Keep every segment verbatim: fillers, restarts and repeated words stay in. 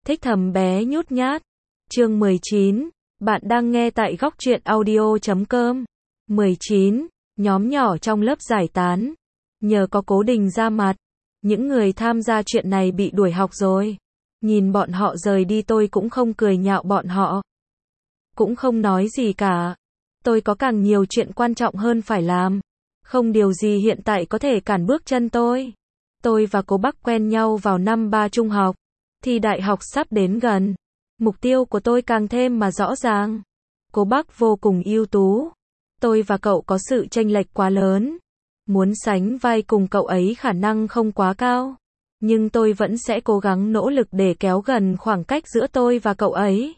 Thích thầm bé nhút nhát. Chương mười chín. Bạn đang nghe tại góc truyện audio chấm com. mười chín. Nhóm nhỏ trong lớp giải tán. Nhờ có Cố Đình ra mặt, những người tham gia chuyện này bị đuổi học rồi. Nhìn bọn họ rời đi tôi cũng không cười nhạo bọn họ. Cũng không nói gì cả. Tôi có càng nhiều chuyện quan trọng hơn phải làm. Không điều gì hiện tại có thể cản bước chân tôi. Tôi và Cố Bắc quen nhau vào năm ba trung học. Thi đại học sắp đến gần. Mục tiêu của tôi càng thêm mà rõ ràng. Cố Bắc vô cùng ưu tú. Tôi và cậu có sự chênh lệch quá lớn. Muốn sánh vai cùng cậu ấy khả năng không quá cao. Nhưng tôi vẫn sẽ cố gắng nỗ lực để kéo gần khoảng cách giữa tôi và cậu ấy.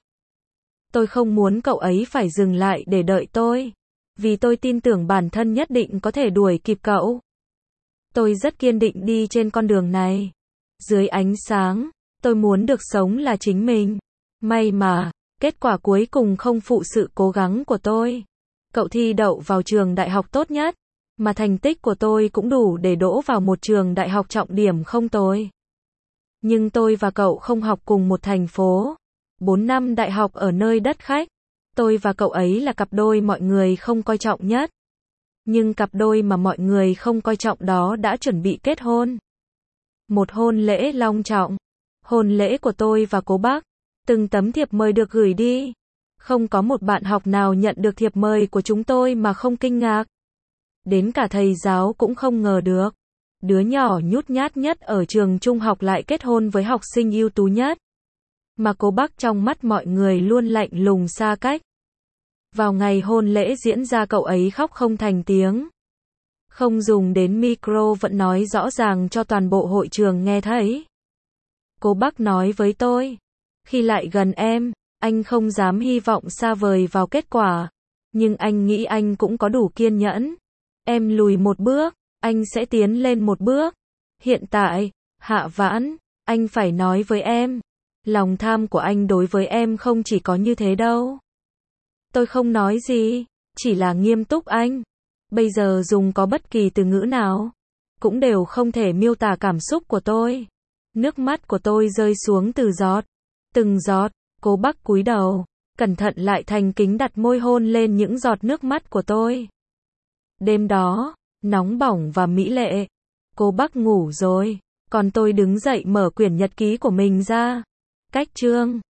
Tôi không muốn cậu ấy phải dừng lại để đợi tôi. Vì tôi tin tưởng bản thân nhất định có thể đuổi kịp cậu. Tôi rất kiên định đi trên con đường này. Dưới ánh sáng, tôi muốn được sống là chính mình. May mà, kết quả cuối cùng không phụ sự cố gắng của tôi. Cậu thi đậu vào trường đại học tốt nhất, mà thành tích của tôi cũng đủ để đỗ vào một trường đại học trọng điểm không tồi. Nhưng tôi và cậu không học cùng một thành phố. Bốn năm đại học ở nơi đất khách. Tôi và cậu ấy là cặp đôi mọi người không coi trọng nhất. Nhưng cặp đôi mà mọi người không coi trọng đó đã chuẩn bị kết hôn. Một hôn lễ long trọng. Hôn lễ của tôi và Cố Bắc. Từng tấm thiệp mời được gửi đi. Không có một bạn học nào nhận được thiệp mời của chúng tôi mà không kinh ngạc. Đến cả thầy giáo cũng không ngờ được. Đứa nhỏ nhút nhát nhất ở trường trung học lại kết hôn với học sinh ưu tú nhất. Mà Cố Bắc trong mắt mọi người luôn lạnh lùng xa cách. Vào ngày hôn lễ diễn ra cậu ấy khóc không thành tiếng. Không dùng đến micro vẫn nói rõ ràng cho toàn bộ hội trường nghe thấy. Cố Bắc nói với tôi. Khi lại gần em, anh không dám hy vọng xa vời vào kết quả. Nhưng anh nghĩ anh cũng có đủ kiên nhẫn. Em lùi một bước, anh sẽ tiến lên một bước. Hiện tại, Hạ Vãn, anh phải nói với em. Lòng tham của anh đối với em không chỉ có như thế đâu. Tôi không nói gì, chỉ là nghiêm túc anh. Bây giờ dùng có bất kỳ từ ngữ nào, cũng đều không thể miêu tả cảm xúc của tôi. Nước mắt của tôi rơi xuống từ giọt, từng giọt. Cố Bắc cúi đầu, cẩn thận lại thành kính đặt môi hôn lên những giọt nước mắt của tôi. Đêm đó, nóng bỏng và mỹ lệ. Cố Bắc ngủ rồi, còn tôi đứng dậy mở quyển nhật ký của mình ra. Cách chương